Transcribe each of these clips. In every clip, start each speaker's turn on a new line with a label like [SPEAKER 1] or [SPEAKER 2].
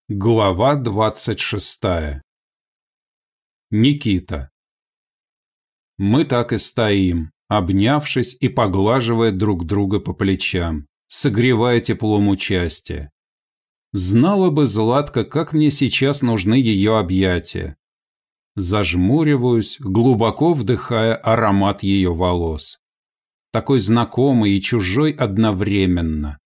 [SPEAKER 1] Глава 26. Никита. Мы так и стоим, обнявшись и поглаживая друг друга по плечам, согревая теплом участия. Знала бы Златка, как мне сейчас нужны ее объятия. Зажмуриваюсь, глубоко вдыхая аромат ее волос. Такой знакомый и чужой одновременно.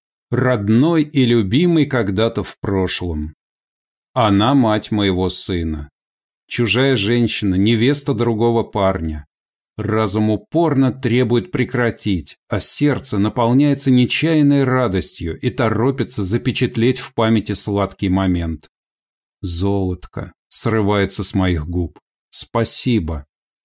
[SPEAKER 1] Родной и любимый когда-то в прошлом. Она мать моего сына. Чужая женщина, невеста другого парня. Разум упорно требует прекратить, а сердце наполняется нечаянной радостью и торопится запечатлеть в памяти сладкий момент. «Золотко» срывается с моих губ. «Спасибо».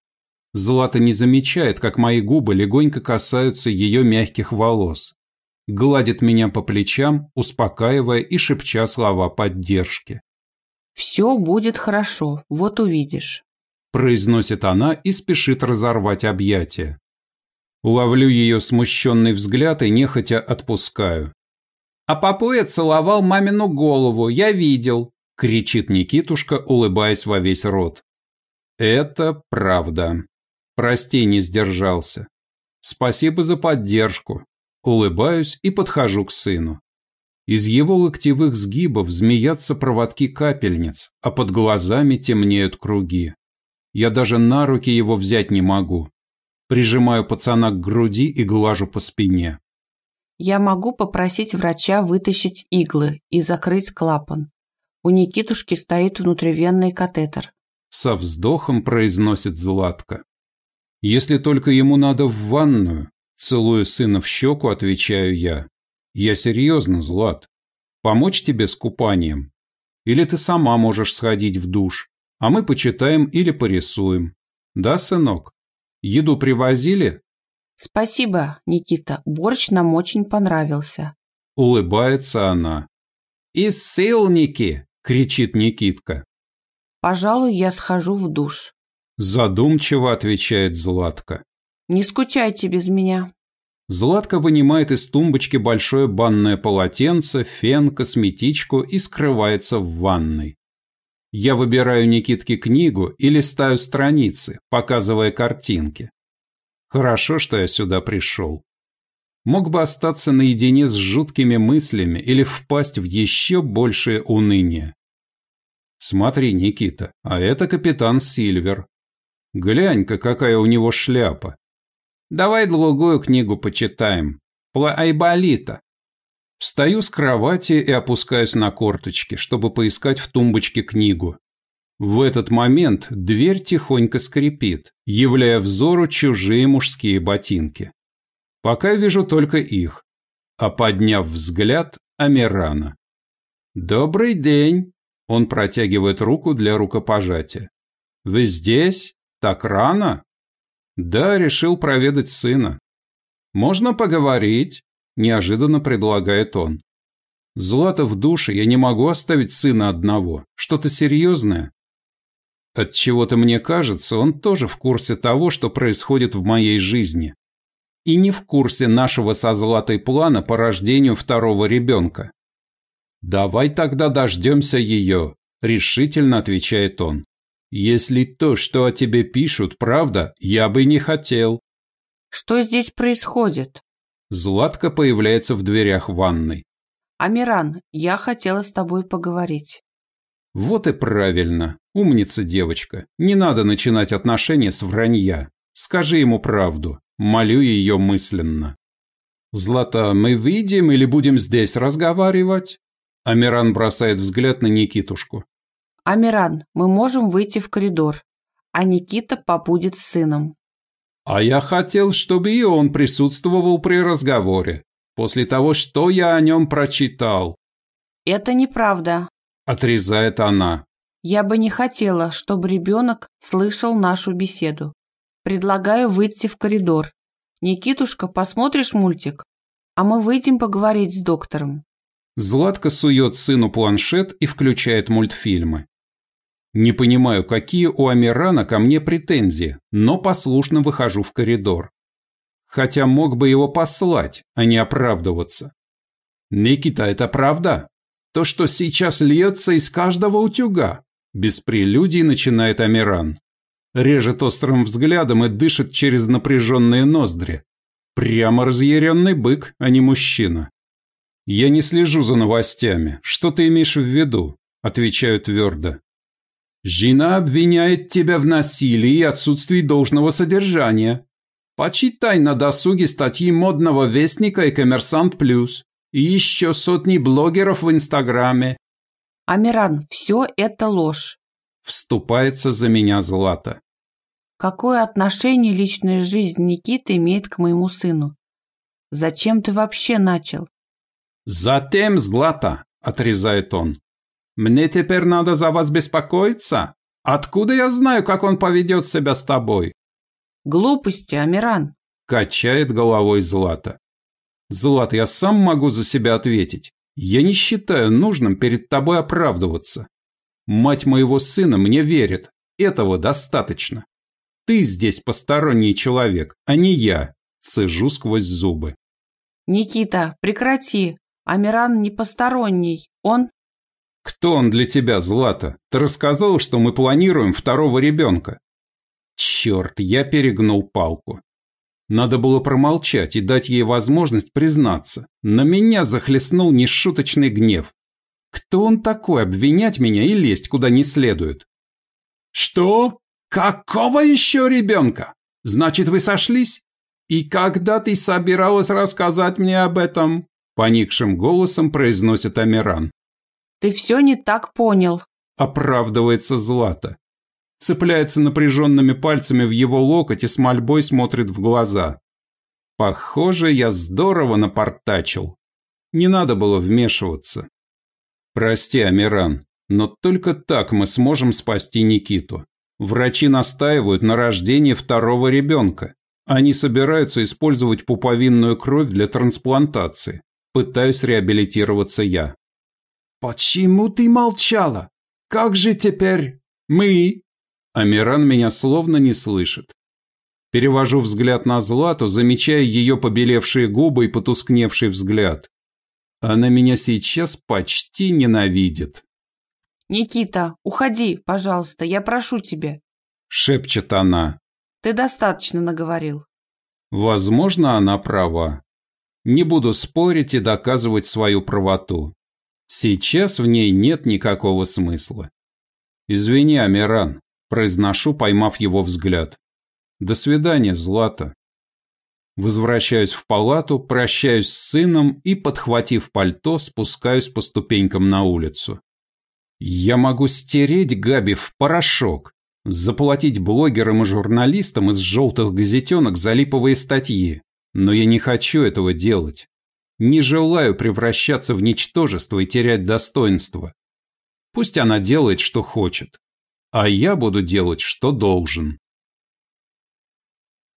[SPEAKER 1] Злата не замечает, как мои губы легонько касаются ее мягких волос. Гладит меня по плечам, успокаивая и шепча слова поддержки.
[SPEAKER 2] «Все будет хорошо, вот увидишь», –
[SPEAKER 1] произносит она и спешит разорвать объятия. Ловлю ее смущенный взгляд и нехотя отпускаю. «А папуя целовал мамину голову, я видел», – кричит Никитушка, улыбаясь во весь рот. «Это правда. Прости, не сдержался. Спасибо за поддержку». Улыбаюсь и подхожу к сыну. Из его локтевых сгибов змеятся проводки капельниц, а под глазами темнеют круги. Я даже на руки его взять не могу. Прижимаю пацана к груди и глажу по спине.
[SPEAKER 2] «Я могу попросить врача вытащить иглы и закрыть клапан. У Никитушки стоит внутривенный катетер», –
[SPEAKER 1] со вздохом произносит Златка. «Если только ему надо в ванную». Целую сына в щеку, отвечаю я. Я серьезно, Злат. Помочь тебе с купанием? Или ты сама можешь сходить в душ, а мы почитаем или порисуем. Да, сынок? Еду привозили?
[SPEAKER 2] «Спасибо, Никита, борщ нам очень понравился», –
[SPEAKER 1] улыбается она. «И ссыльники!» – кричит Никитка.
[SPEAKER 2] «Пожалуй, я схожу в душ», –
[SPEAKER 1] задумчиво отвечает Златка.
[SPEAKER 2] «Не скучайте без меня».
[SPEAKER 1] Златка вынимает из тумбочки большое банное полотенце, фен, косметичку и скрывается в ванной. Я выбираю Никитке книгу и листаю страницы, показывая картинки. Хорошо, что я сюда пришел. Мог бы остаться наедине с жуткими мыслями или впасть в еще большее уныние. Смотри, Никита, а это капитан Сильвер. Глянь-ка, какая у него шляпа. Давай другую книгу почитаем. Про Айболита. Встаю с кровати и опускаюсь на корточки, чтобы поискать в тумбочке книгу. В этот момент дверь тихонько скрипит, являя взору чужие мужские ботинки. Пока вижу только их, а подняв взгляд, Амирана. «Добрый день!» Он протягивает руку для рукопожатия. «Вы здесь? Так рано?» «Да, решил проведать сына». «Можно поговорить?» – неожиданно предлагает он. «Злата в душе, я не могу оставить сына одного. Что-то серьезное?» Отчего-то мне кажется, он тоже в курсе того, что происходит в моей жизни. И не в курсе нашего со Златой плана по рождению второго ребенка. «Давай тогда дождемся ее», – решительно отвечает он. «Если то, что о тебе пишут, правда, я бы не хотел».
[SPEAKER 2] «Что здесь происходит?»
[SPEAKER 1] Златка появляется в дверях ванной.
[SPEAKER 2] «Амиран, я хотела с тобой поговорить».
[SPEAKER 1] Вот и правильно. Умница девочка. Не надо начинать отношения с вранья. Скажи ему правду. Молю ее мысленно. «Злата, мы выйдем или будем здесь разговаривать?» Амиран бросает взгляд на Никитушку.
[SPEAKER 2] «Амиран, мы можем выйти в коридор, а Никита побудет с сыном».
[SPEAKER 1] «А я хотел, чтобы и он присутствовал при разговоре, после того, что я о нем прочитал».
[SPEAKER 2] «Это неправда», –
[SPEAKER 1] отрезает она.
[SPEAKER 2] «Я бы не хотела, чтобы ребенок слышал нашу беседу. Предлагаю выйти в коридор. Никитушка, посмотришь мультик? А мы выйдем поговорить с доктором».
[SPEAKER 1] Златка сует сыну планшет и включает мультфильмы. Не понимаю, какие у Амирана ко мне претензии, но послушно выхожу в коридор. Хотя мог бы его послать, а не оправдываться. «Никита, это правда?» То, что сейчас льется из каждого утюга», – без прелюдий начинает Амиран. Режет острым взглядом и дышит через напряженные ноздри. Прямо разъяренный бык, а не мужчина. «Я не слежу за новостями. Что ты имеешь в виду?» – отвечаю твердо. «Жена обвиняет тебя в насилии и отсутствии должного содержания. Почитай на досуге статьи модного вестника и Коммерсант Плюс. И еще сотни блогеров в Инстаграме».
[SPEAKER 2] Амиран, все это ложь.
[SPEAKER 1] Вступается за меня Злата.
[SPEAKER 2] Какое отношение личная жизнь Никиты имеет к моему сыну? Зачем ты вообще начал?
[SPEAKER 1] «Затем, Злата», – отрезает он. «Мне теперь надо за вас беспокоиться? Откуда я знаю, как он поведет себя с тобой?»
[SPEAKER 2] Глупости, Амиран.
[SPEAKER 1] Качает головой Злата. «Злат, я сам могу за себя ответить. Я не считаю нужным перед тобой оправдываться. Мать моего сына мне верит. Этого достаточно. Ты здесь посторонний человек, а не я», – цежу сквозь зубы.
[SPEAKER 2] Никита, прекрати. Амиран не посторонний. Он...
[SPEAKER 1] «Кто он для тебя, Злата? Ты рассказал, что мы планируем второго ребенка». Черт, я перегнул палку. Надо было промолчать и дать ей возможность признаться. На меня захлестнул нешуточный гнев. Кто он такой, обвинять меня и лезть куда не следует? «Что? Какого еще ребенка? Значит, вы сошлись? И когда ты собиралась рассказать мне об этом?» Поникшим голосом произносит Амиран.
[SPEAKER 2] Ты все не так понял.
[SPEAKER 1] Оправдывается Злата. Цепляется напряженными пальцами в его локоть и с мольбой смотрит в глаза. Похоже, я здорово напортачил. Не надо было вмешиваться. Прости, Амиран, но только так мы сможем спасти Никиту. Врачи настаивают на рождении второго ребенка. Они собираются использовать пуповинную кровь для трансплантации. Пытаюсь реабилитироваться я. «Почему ты молчала? Как же теперь мы?» Амиран меня словно не слышит. Перевожу взгляд на Злату, замечая ее побелевшие губы и потускневший взгляд. Она меня сейчас почти ненавидит.
[SPEAKER 2] «Никита, уходи, пожалуйста, я прошу тебя», –
[SPEAKER 1] шепчет она.
[SPEAKER 2] «Ты достаточно наговорил».
[SPEAKER 1] Возможно, она права. Не буду спорить и доказывать свою правоту. Сейчас в ней нет никакого смысла. «Извини, Амиран», – произношу, поймав его взгляд. «До свидания, Злата». Возвращаюсь в палату, прощаюсь с сыном и, подхватив пальто, спускаюсь по ступенькам на улицу. Я могу стереть Габи в порошок, заплатить блогерам и журналистам из желтых газетенок за липовые статьи, но я не хочу этого делать. Не желаю превращаться в ничтожество и терять достоинство. Пусть она делает, что хочет, а я буду делать, что должен.